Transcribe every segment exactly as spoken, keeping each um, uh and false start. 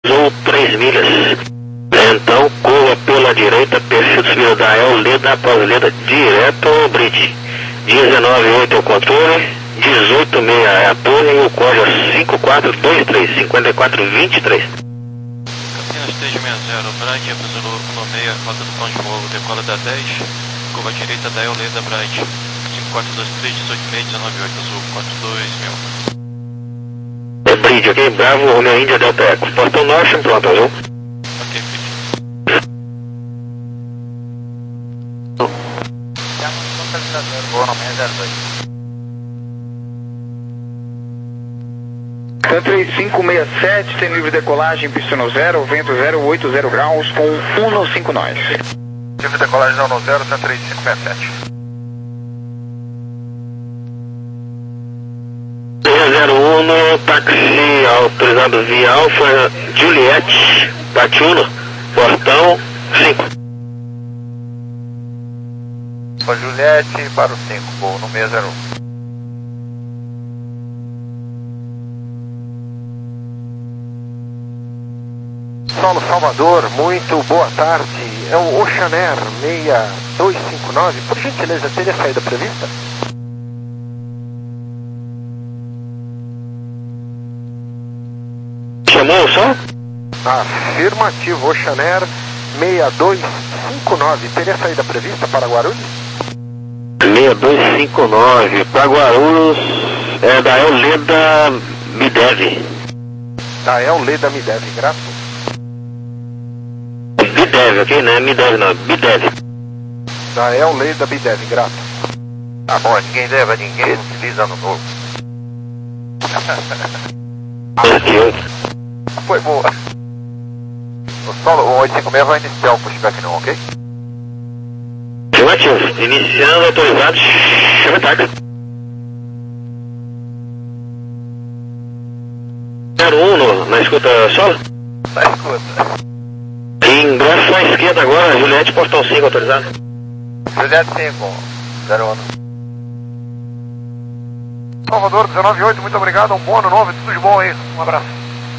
ou três milhas. Então, curva pela direita, perfil de subida da El, leda após leda, direto ao bridge. dezenove oito é o controle, dezoito seis é a torre e o código é cinco quatro dois três, cinco quatro dois três. Campinas três seis zero, Bright, Brasileiro um seis, rota do Pão de Morro, decola da dez, curva direita da El, leda Bright, cinco quatro dois três, dezoito seis, dezenove oito, azul, quatro dois mil. É bridge, ok? Bravo, Romeo Índia, Delta Eco. Portão Norte, pronto, azul. Ok, bridge. Boa, nome é zero dois. Sun três cinco seis sete, tem livre decolagem, pista no zero, vento zero oito zero graus, com um no cinco nós. Livre decolagem não no zero, Sun três cinco seis sete. zero um, táxi autorizado via Alfa, Juliette, Tatiuno, portão cinco. Alfa Juliette para o cinco, voo no seis zero um. Solo Salvador, muito boa tarde. É o Oceanair seis dois cinco nove. Por gentileza, teria saída prevista? Chamou o som? Afirmativo, Oceanair seis dois cinco nove. Teria saída prevista para Guarulhos? seis dois cinco nove, para Guarulhos, é da El Leda Midev. Da El Leda Midev, graças. Bidev, ok? Não é Midev não, Bidev. Da El Leda Bidev, grato. Tá bom, ninguém deve a ninguém, feliz ano novo. Foi boa. O solo o oito cinco seis vai iniciar o pushback não, ok? Afirmativo, iniciando autorizado, chama táxi. zero um no, na escuta solo? Na escuta. Ingresso à esquerda agora, Juliette, portão cinco autorizado. Juliette cinco, zero um. Salvador, dezenove oito, muito obrigado, um bom ano novo, tudo de bom aí, um abraço.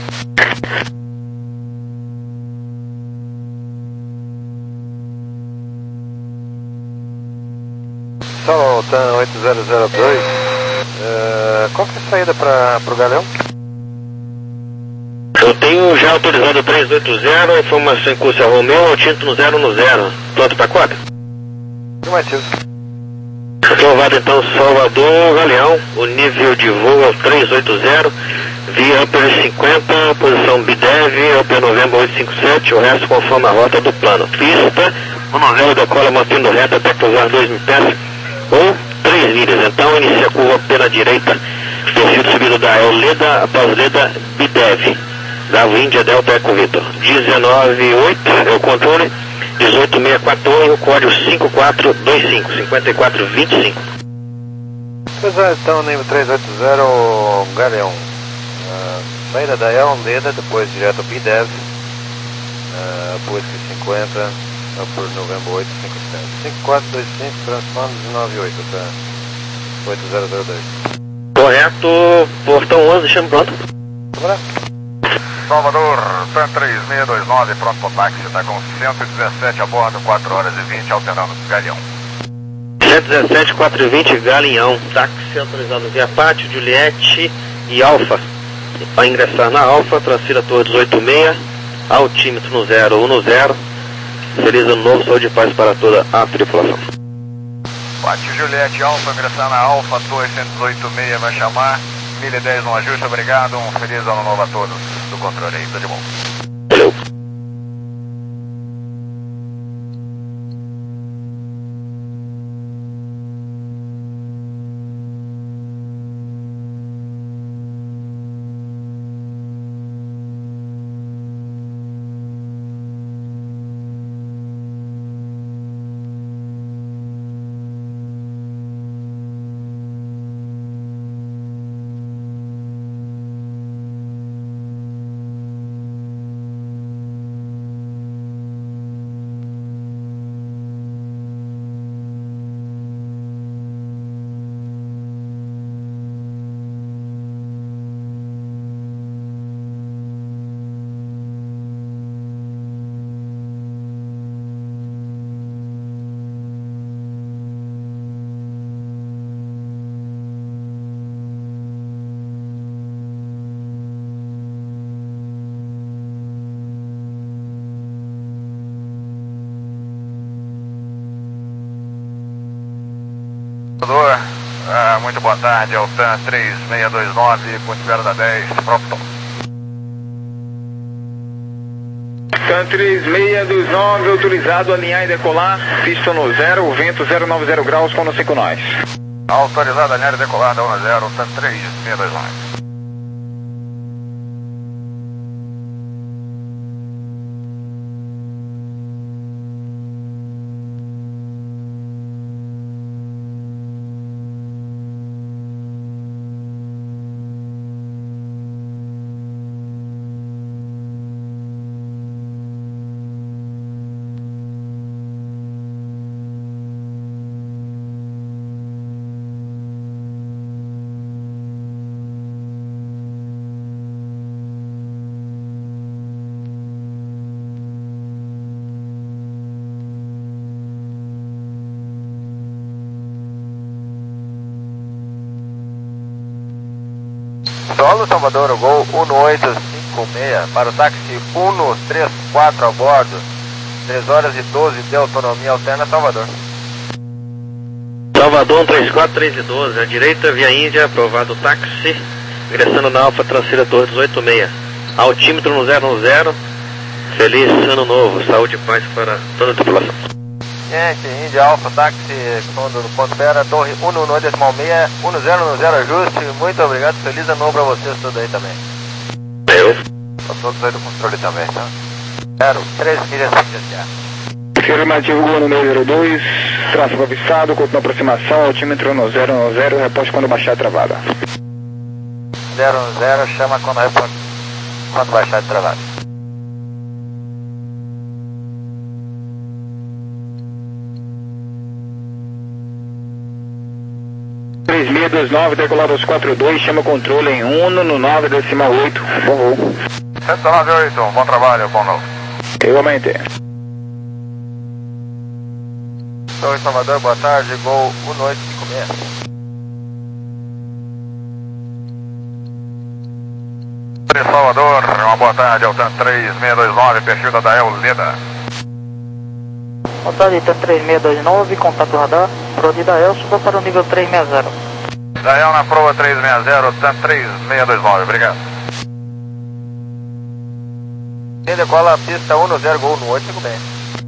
Saltan oito zero zero dois, uh, qual que é a saída para o Galeão? Eu tenho já autorizado três oito zero, informação em curso é Romeu, Tinto no zero no zero. Pronto para quatro? Afirmativo. Aprovado então Salvador, Galeão, o nível de voo é o três oito zero, via Upper cinquenta, posição Bidev, Upper November oito cinco sete, o resto conforme a rota do plano. Pista, o novelo decola mantendo reto até cruzar dois mil pés ou três milhas. Então inicia a curva pela direita, perfil de subida da El Leda, após Leda Bidev. Bravo Índia Delta Eco Vitor. dezenove oito é o controle, dezoito seis quatro e o código cinco quatro dois cinco, cinco quatro dois cinco. Pois é, então, nível três oito zero, Galeão. Uh, saída da El Leda, depois direto ao Bidev. Uh, Whisky cinquenta, por November oito cinco sete. cinco quatro dois cinco, transponder dezenove oito, tá? oito zero zero dois. Correto, portão onze, chama pronto. Vamos lá. Salvador, T A M três seis dois nove, pronto para o táxi, está com cento e dezessete a bordo, quatro horas e vinte, alternando Galeão. cento e dezessete, quatro e vinte, Galeão, táxi autorizado via Pátio, Juliette e Alfa. Para ingressar na Alfa, transfira torre dezoito seis, altímetro no zero um no zero. Feliz ano novo, saúde e paz para toda a tripulação. Pátio, Juliette, Alfa, ingressar na Alfa, torre cento e dezoito seis vai chamar. mil e dez no ajuste, obrigado, um feliz ano novo a todos do controle aí, tudo de bom. Valeu. Salvador, ah, muito boa tarde, é o T A M três seis dois nove, Ponte Verde da dez, pronto. T A M três seis dois nove, autorizado a alinhar e decolar, pista no zero, vento zero nove zero graus, com cinco nós. Autorizado a alinhar e decolar da um zero, T A M três seis dois nove. Solo Salvador, Gol um oito cinco seis, para o táxi um três quatro a bordo, três horas e doze de autonomia alterna, Salvador. Salvador um três quatro, três e doze, à direita, via Índia, aprovado o táxi, ingressando na Alfa Transfira Torre dezoito seis, altímetro no zero um zero, feliz ano novo, saúde e paz para toda a tripulação. Gente, Índia Alfa, táxi, fundo do ponto Pera, torre um um decimal seis, um zero um zero ajuste, muito obrigado, feliz ano novo para vocês todos aí também. Eu. Para todos aí do controle também, tá? Zero, três milhas sem desviar. Afirmativo, Gol no zero dois, tráfego avistado, continua aproximação, altímetro no zero um zero, reposte quando baixar a travada. zero um zero, chama quando, reposte, quando baixar a travada. três seis dois nove, decolado aos quatro dois, chama controle em um no nove decimal oito, bom voo. sete nove oito, bom trabalho, bom novo. Igualmente. Torre Salvador, boa tarde, Gol um oito cinco seis. Torre Salvador, uma boa tarde, é o T A M três seis dois nove, perfil da Dael Leda. Boa tarde, T A M três seis dois nove, contato radar, pro de Dael, suba para o nível três seis zero. Dael na prova três seis zero, T A M três seis dois nove, obrigado. Quem decola a pista um zero, Gol no oito cinco seis.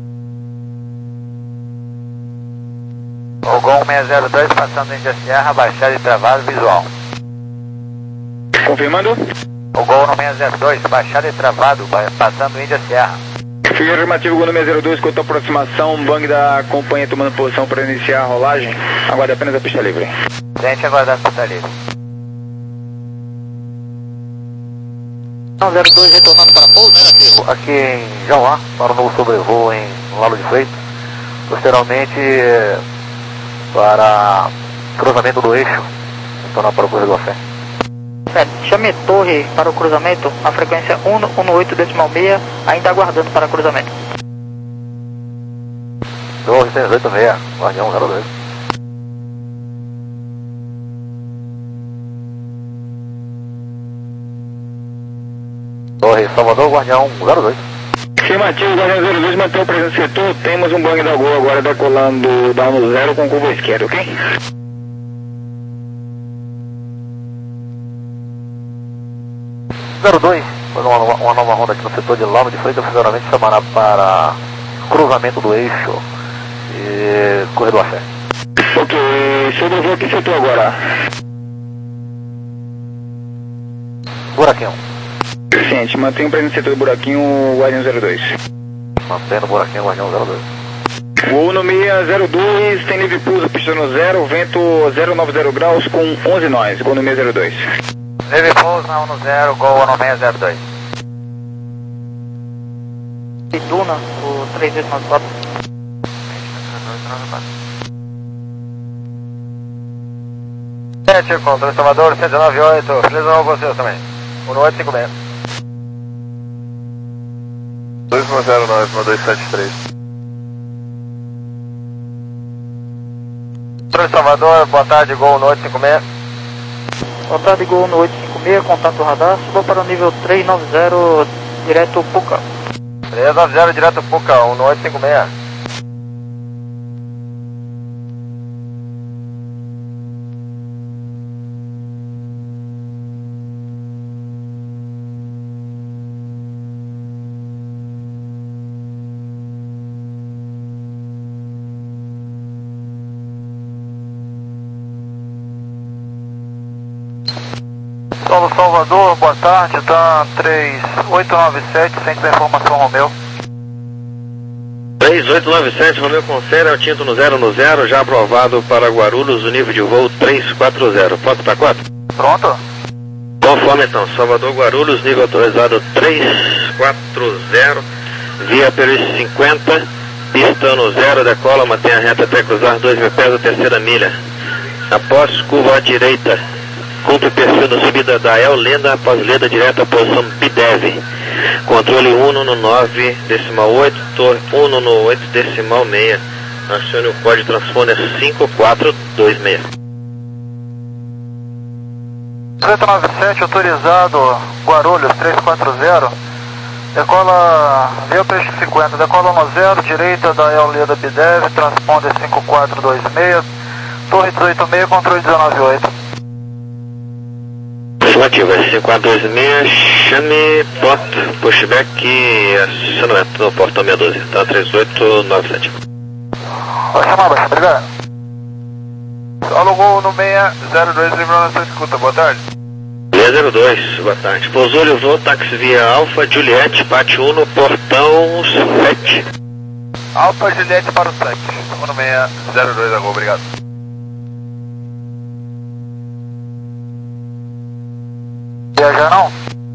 O Gol seis zero dois, passando Índia Sierra, baixada e travado visual. Confirmando? O Gol no seis zero dois, baixada e travado, passando Índia Sierra. Afirmativo, Gol no seis zero dois, quanto à aproximação, bang da companhia tomando posição para iniciar a rolagem, aguarde apenas a pista livre. Gente, aguardando a pista livre. um zero dois, retornando para pouso. Aqui em Jauá, para o novo sobrevoo em Lalo de Freitas. Posteriormente, para cruzamento do eixo, retornar para o Correio do Café. Certo, chame torre para o cruzamento, a frequência um um oito decimal seis, ainda aguardando para cruzamento. Torre seis oito seis, Guardião zero dois. Torre Salvador, Guardião zero dois. Afirmativo, Guardião zero dois, mantém o presente setor, temos um bang da Gol agora decolando da um zero com curva esquerda, ok? zero dois, foi uma, uma nova ronda aqui no setor de Lalo de Freitas, seguramente chamará para cruzamento do eixo e corredor a fé. Ok, sobrevoo que setor agora? Buraquinho. Ciente, mantém o presente setor do buraquinho, Guardião zero dois. Mantendo o buraquinho, Guardião zero dois. Gol no seis zero dois, tem livre pouso, pista no zero, vento zero nove zero graus com onze nós, Gol no seis zero dois. Livre pouso na um zero, Gol no seis zero dois. Duna, o três dois nove quatro. Sete, controle Salvador, cento e nove oito, feliz ano novo vocês também. um oito cinco seis. dois zero nove, dois sete três. Controle Salvador, boa tarde, Gol no oito cinco seis. Boa tarde, Gol no oito cinco seis, contato radar, suba para o nível três nove zero, direto Puca. três nove zero, direto Puca, um oito cinco seis. Solo Salvador, boa tarde, tá três oito nove sete, centro da informação Romeu. três oito nove sete, Romeu confere, Altinto no zero no zero, já aprovado para Guarulhos, o nível de voo três quatro zero. Pronto para quatro? Pronto? Conforme então, Salvador Guarulhos, nível autorizado três quatro zero, via Peruíche cinquenta, pista no zero, decola, mantém a reta até cruzar dois mil pés da terceira milha. Após curva à direita, cumpre o perfil da subida da El Lenda, após leda direta, posição B D E V. Controle um no nove decimal oito, torre um no oito decimal seis. Acione o código transponder cinco quatro dois seis. oito nove sete, autorizado, Guarulhos três quatro zero. Decola, via Peixe cinquenta, decola no zero, direita da El Leda B D E V, transponder cinco quatro dois seis, torre dezoito seis, controle dezenove oito. Afirmativa, cinco quatro dois seis, chame, porta, pushback e acionamento no portão seis doze, tá três oito nove sete. Pode chamar, baixo, obrigado. Alugou no seis zero dois, lembrando a sua escuta, boa tarde. seis zero dois, boa tarde. Pousou, levou, táxi via Alfa, Juliette, Pátio um no portão sete. Alfa, Juliette para o sete, no seis zero dois, agora, obrigado. Viajar não?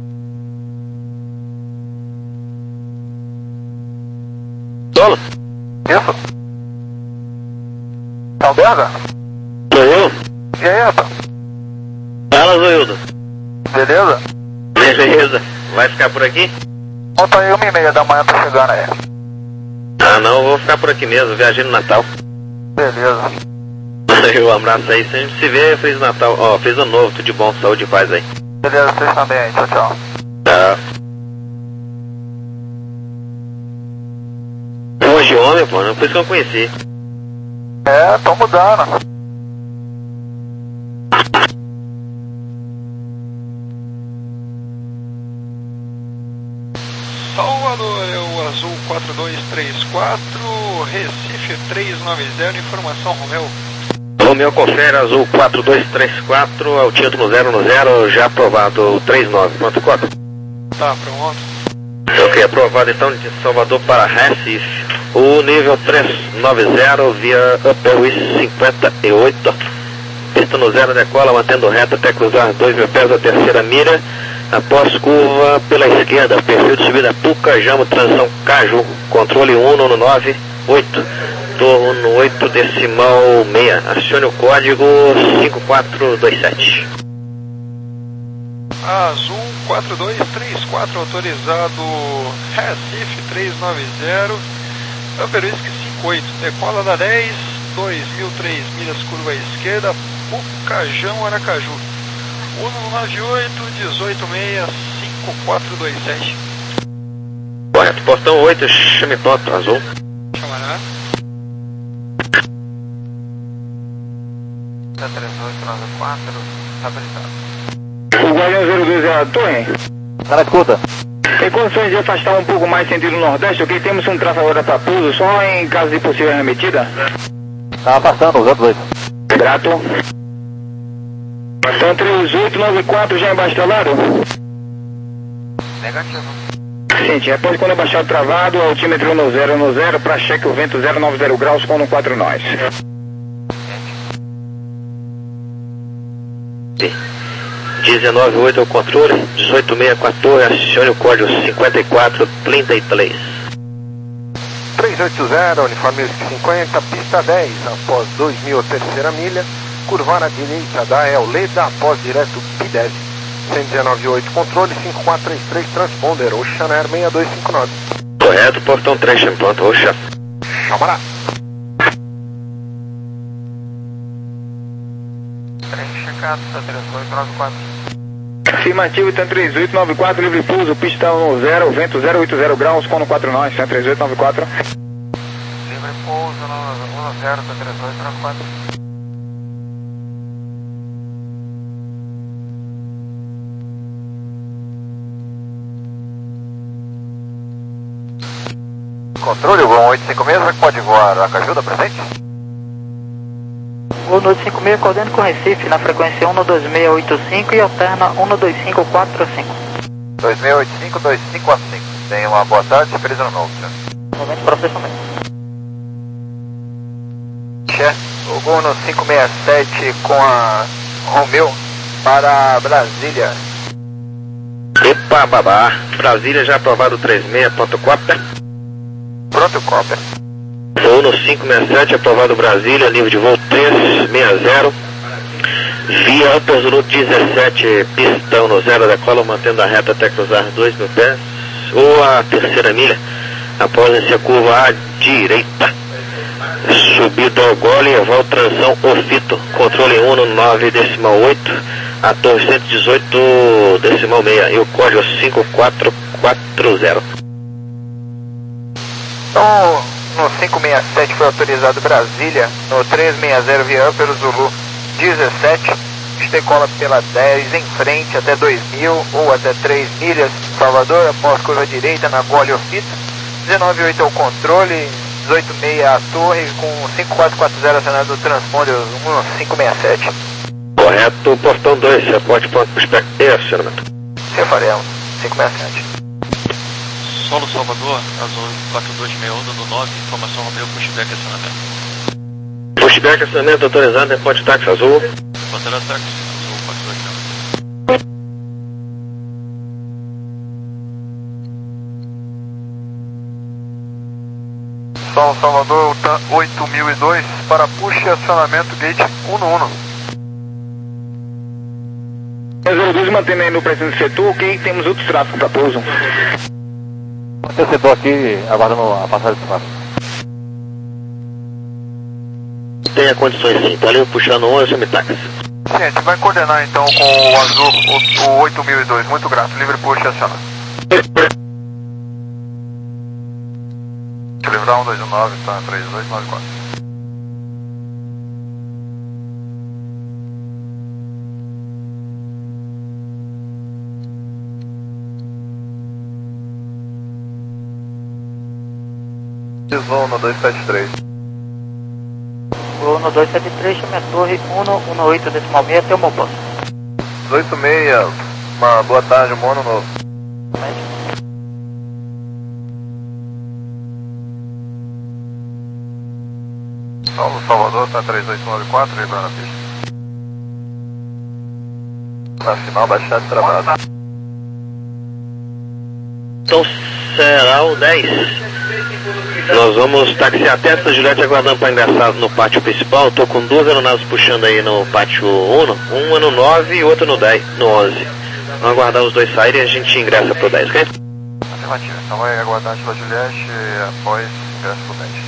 Solo? Isso? Alberga? Sou eu? E aí, rapaz? Fala, Zoildo. Beleza? Beleza. Vai ficar por aqui? Ontem aí, uma e meia da manhã, tá chegando aí. Ah, não, vou ficar por aqui mesmo, viajando no Natal. Beleza. Um abraço aí, se a gente se vê, Feliz Natal. Ó, oh, Feliz Ano Novo, tudo de bom, saúde e paz aí. Beleza, vocês também aí, tchau, tchau. Tá. Hoje homem, pô, não foi isso que eu conheci. É, tô mudando. Salvador, é o Azul quatro dois três quatro, Recife três nove zero, informação Romeu. Romeu confere, Azul quatro dois três quatro, Altinto no zero no zero, já aprovado três nove, pronto, quatro. Tá, pronto. Ok, aprovado então de Salvador para Recife, o nível três nove zero via Peruíche cinquenta e oito, pista no zero, decola, mantendo reta até cruzar dois mil pés da terceira milha, após curva pela esquerda, perfil de subida Pucajamo, transição Caju, controle um no nove oito, torno no oito decimal seis, acione o código cinco quatro dois sete. Azul quatro dois três quatro, autorizado Recife três nove zero, Peruíche cinquenta e oito, decola da dez, dois mil três milhas, curva à esquerda, Pucajão, Aracaju. um no nove oito, dezoito seis, cinco quatro dois sete. Correto, portão oito, chame pronto, Azul. Chamará. três oito nove quatro, habilitado. O Guardião zero dois é a torre? Tá na escuta. Tem condições de afastar um pouco mais sentido nordeste, ok? Temos um tráfego agora para pouso, só em caso de possível remetida? Tá afastando, zero dois. Grato. Então três oito nove quatro já embaixo instalado? Negativo. Sim, após quando baixar o travado, altímetro no zero no zero, para cheque o vento zero nove zero graus com no quatro nós. dezenove oito é o controle, dezoito seis quatorze, acione o código cinquenta e quatro trinta e três. três oito zero, uniforme cinquenta, pista dez, após dois mil, terceira milha, curvar à direita da El Leda, após direto B D E V. cento e dezenove oito, controle cinco quatro três três, transponder, Oceanair seis dois cinco nove. Correto, portão três, chame pronto, Oxa. Chamará. trem checado, três oito nove quatro. Afirmativo, então três oito nove quatro, livre pouso, pista no zero, vento zero oito zero graus, com no quatro nós, então três oito nove quatro. Livre pouso no um zero, três oito nove quatro. Controle, o oito cinco seis, pode voar a Caju, da presente? Gol no oito cinco seis, acordando com Recife, na frequência um dois seis oito cinco e alterna um dois cinco quatro cinco. dois seis oito cinco, dois cinco quatro cinco. Tenha uma boa tarde e feliz ano novo, senhor. Momento de processamento. Chefe, o gol no cinco seis sete com a Romeu para Brasília. Epa, babá. Brasília já aprovado três seis, ponto quatro. Pronto, cópia. Voo no cinco seis sete, aprovado Brasília, nível de voo três seis zero. Via Upper Zulu dezessete, pistão no zero da cola, mantendo a reta até cruzar dois mil pés. Ou a terceira milha, após a curva à direita. Subida ao gole, voo transição ofito. Controle um no nove decimal oito, a torre cento e dezoito decimal seis e o código cinco quatro quatro zero. Então, no cinco seis sete foi autorizado Brasília, no três seis zero via Upper Zulu dezessete, decola pela dez em frente até dois mil ou até três milhas, Salvador, após curva direita na gole ofito, dezenove oito é o controle, dezoito seis a torre com cinco quatro quatro zero acionado do transponder cinco seis sete. Correto, portão dois, reporte ponto prospecto e acionamento. Seu Farel, cinco seis sete. Solo Salvador, Azul quatro dois seis Onda no nove, informação Romeu, pushback acionamento. Pushback acionamento autorizado, reporte táxi azul. Bandeira táxi, Azul quatro dois seis. São Salvador oito mil e dois para push e acionamento gate um no um. zero dois mantendo aí no presente setor, ok? Temos outros tráfegos para pouso. Eu setor aqui aguardando a passagem do espaço. Tenha condições sim, tá ali puxando um, eu chamo táxi. Sim, a gente vai coordenar então com o azul, o, o oito mil e dois. Muito grato, livre push e aciona. Livrar um dois um nove, tá? três dois nove quatro. Voo no dois sete três. Gol no dois sete três, chame a torre um um oito decimal seis até o meu posto. oito seis, uma boa tarde, mono novo. Saulo Salvador, tá três oito nove quatro, lembrando a pista. Na final, baixado travado. Então será o dez. Nós vamos taxiar até a Juliette aguardando para ingressar no pátio principal. Estou com duas aeronaves puxando aí no pátio um, uma no nove e outra no dez, no onze. Vamos aguardar os dois saírem e a gente ingressa pro dez, ok? Afirmativo, então vai aguardar a Juliette após ingresso pro dez.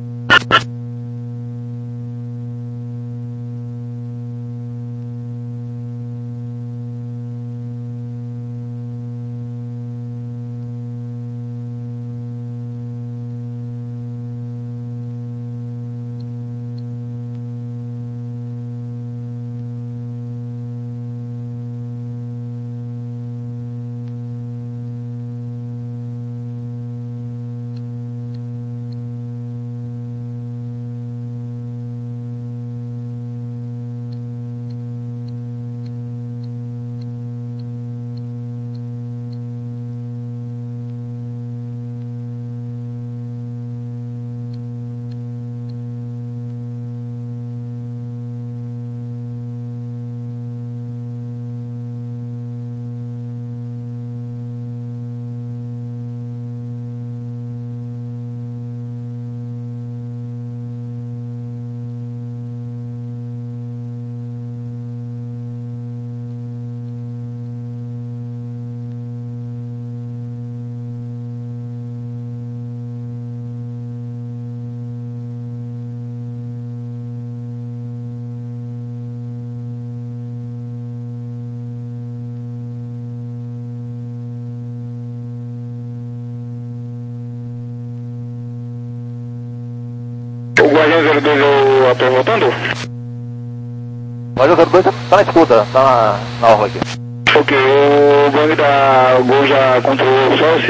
O Guardião zero dois é o ator voltando? O Guardião zero dois tá na escuta, tá na, na orla aqui. Ok, o bang da Gol já controlou, só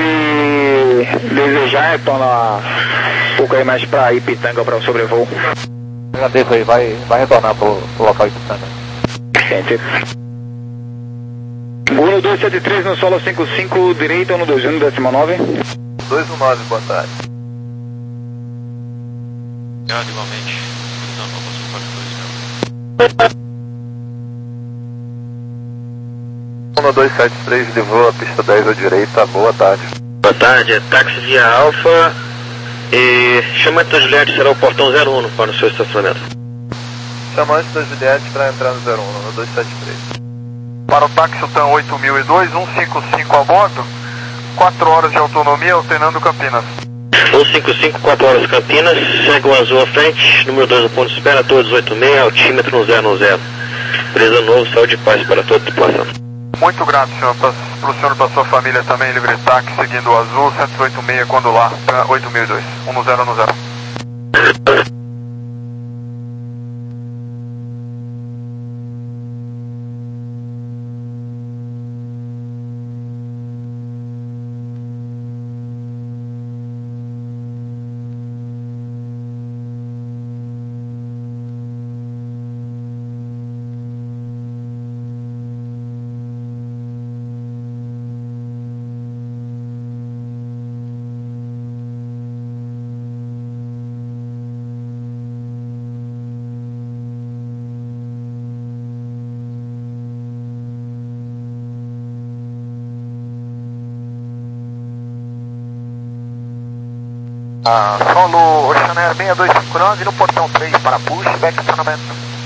se desejar retorna um pouco aí mais pra Ipitanga para o sobrevoo. Agradeço aí, vai, vai retornar pro, pro local Itutana. um dois sete três no solo cinco cinco, direita, um dois um, décima nove. dois um nove, boa tarde. Obrigado, igualmente. Não, não posso quarenta e dois, meu. um dois sete três, levou a pista dez à direita, boa tarde. Boa tarde, táxi via Alfa e chamante da Juliette será o portão zero um para o seu estacionamento. Chamante da Juliette para entrar no zero um, no dois sete três. Para o táxi T A M oito mil e dois, cento e cinquenta e cinco a bordo, quatro horas de autonomia, alternando Campinas. cento e cinquenta e cinco, quatro horas Campinas, segue o azul à frente, número dois do ponto de espera, torre dezoito seis, altímetro zero um zero. Empresa Novo, saúde e paz para toda a tripulação. Muito grato, senhor, para o senhor e para a sua família também, livre táxi, seguindo o azul, cento e oitenta e seis, quando lá, para oito mil e dois, um zero um zero. Ah, solo Oceanair seis dois cinco nove no portão três para pushback estacionamento.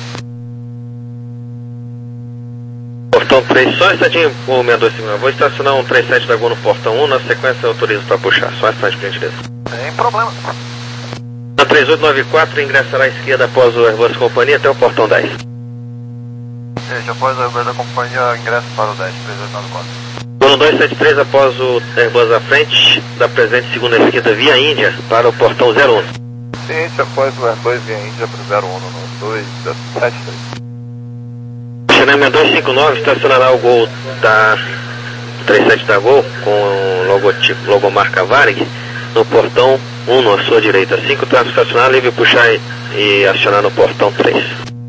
Portão três, só um instantinho, o seis dois cinco nove. Vou estacionar um trinta e sete da Gol no portão um, na sequência eu autorizo para puxar. Só um instante, por gentileza. Sem problema. Na três oito nove quatro, ingressará à esquerda após o Airbus Companhia até o portão dez. Veja, após o Airbus da companhia, ingresso para o dez, três oito nove quatro. Gol dois sete três, após o Airbus à frente, da presente segunda esquerda via Índia para o portão zero um. Ciente, após o Airbus via Índia para o zero um, no dois sete três. Chennai dois cinco nove estacionará o Gol da trinta e sete da Gol com o logotipo, logomarca Varig no portão um à sua direita. cinco tráfego estacionar, livre puxar e, e acionar no portão três.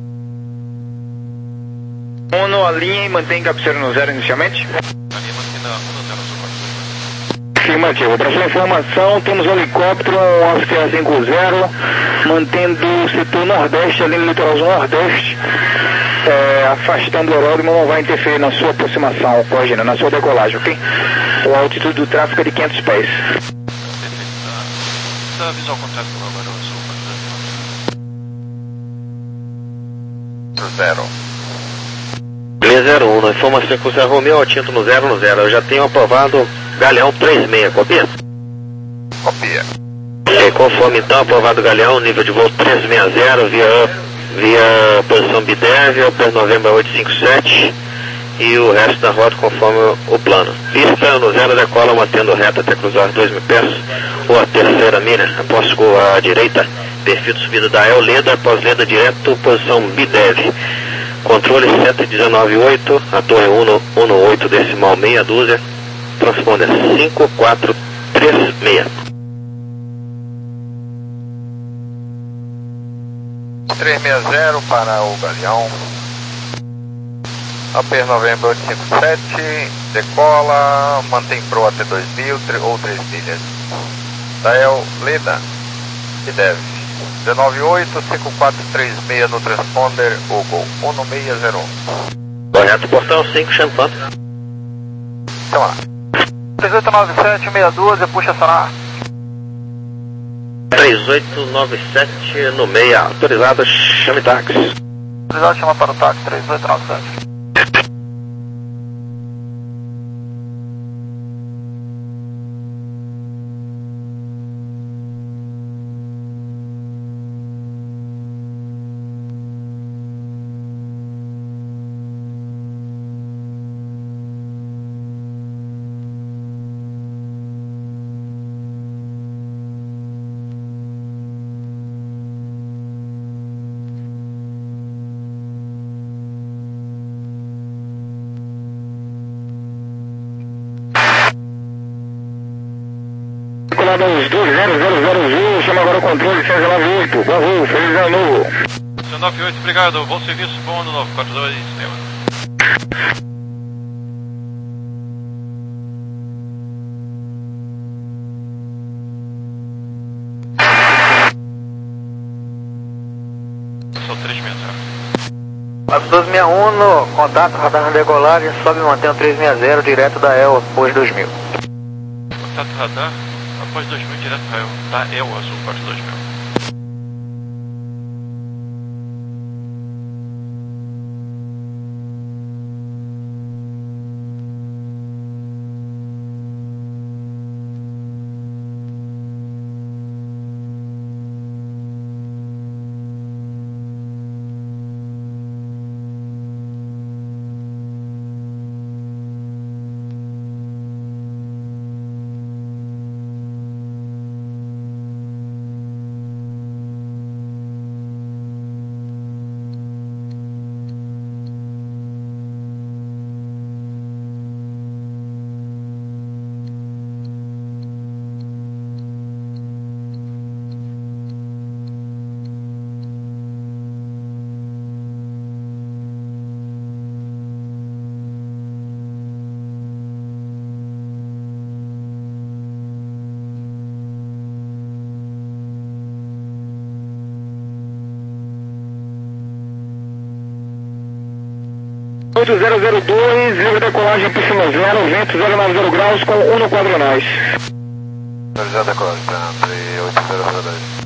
Uno, alinha e mantém cabeceira no zero inicialmente. Alinha mantendo a um zero zero. Afirmativo. Para sua informação, temos um helicóptero, um Oscar cinco zero, mantendo o setor nordeste, ali no litoral nordeste, é, afastando o aeródromo, não vai interferir na sua aproximação, corrigindo, na sua decolagem, ok? A altitude do tráfego é de quinhentos pés. Perfeito. Tá visual contrário do agora, eu sou o zero. zero um, na informação que você Romeu Altinto no zero no zero. Eu já tenho aprovado Galeão trinta e seis, copia? Copia. Ok, conforme então aprovado Galeão, nível de voo trezentos e sessenta via, via posição B D E V, Opel Novembro oito cinco sete e o resto da rota conforme o plano. Pista no zero decola, mantendo reta até cruzar dois mil pés ou a terceira milha, após a direita, perfil de subida da El Leda, após Leda direto, posição B D E V. Controle cento e dezenove ponto oito, a torre cento e oito decimal meia dúzia, transponder cinco quatro três seis. trezentos e sessenta para o Galeão. A P Novembro oito cinco sete, decola, mantém pro até dois mil ou três milhas. Dael Leda, B D E V. dezenove oito cinco quatro três seis no transponder, o Gol um seis zero um. Correto, portão cinco, Champagne. Então lá. três oito nove sete seis doze, puxa Sará. três oito nove sete no meia, autorizado, chame táxi. Autorizado, chama para o táxi, três oito nove sete. Os dois zero zero zero, chama agora o controle seiscentos e noventa e oito. Bom voo, feliz ano novo. nove oito, obrigado. Bom serviço, bom ano nove quatro dois, meu. Sou três seis zero. Doze sessenta e um, no contato, radar decolagem, sobe e mantém o três seis zero, direto da E L, após dois mil. Contato radar, após dois mil, direto da E L, da E L, azul, quatro dois mil. oito zero zero dois, livre decolagem P zero, vento zero nove zero graus com um no quadro nós. zero decolagem, tá, oito zero zero dois.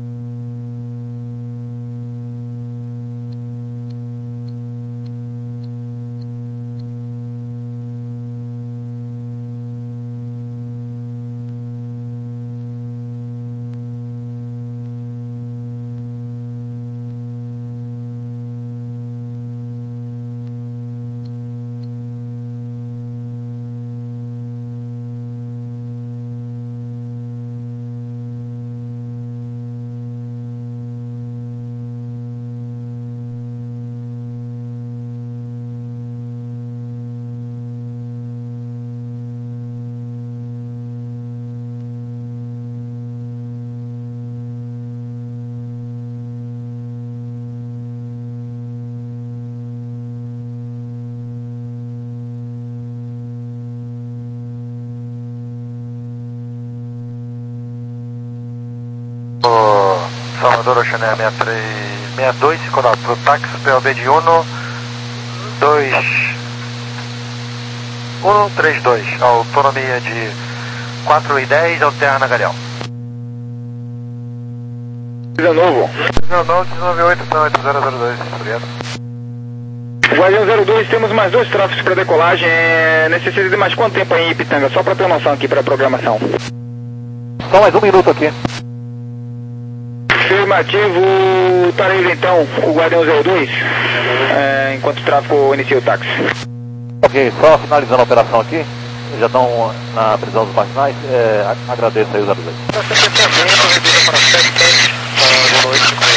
Salvador Oceané sessenta e três sessenta e dois, circular para o táxi P O B de Uno dois um três dois, autonomia de quatro e dez, alterna Galeão. dezenove. dezenove, dezenove oito, oito zero zero dois, obrigado. Guardião zero dois, temos mais dois tráficos para decolagem. É, necessita de mais quanto tempo aí, Ipitanga? Só para ter noção aqui para a programação. Só mais um minuto aqui. Afirmativo, Tareiro então, o Guardião zero dois, é, enquanto o tráfego inicia o táxi. Ok, só finalizando a operação aqui, já estão na prisão dos marginais, é, agradeço aí os avisos. Boa noite.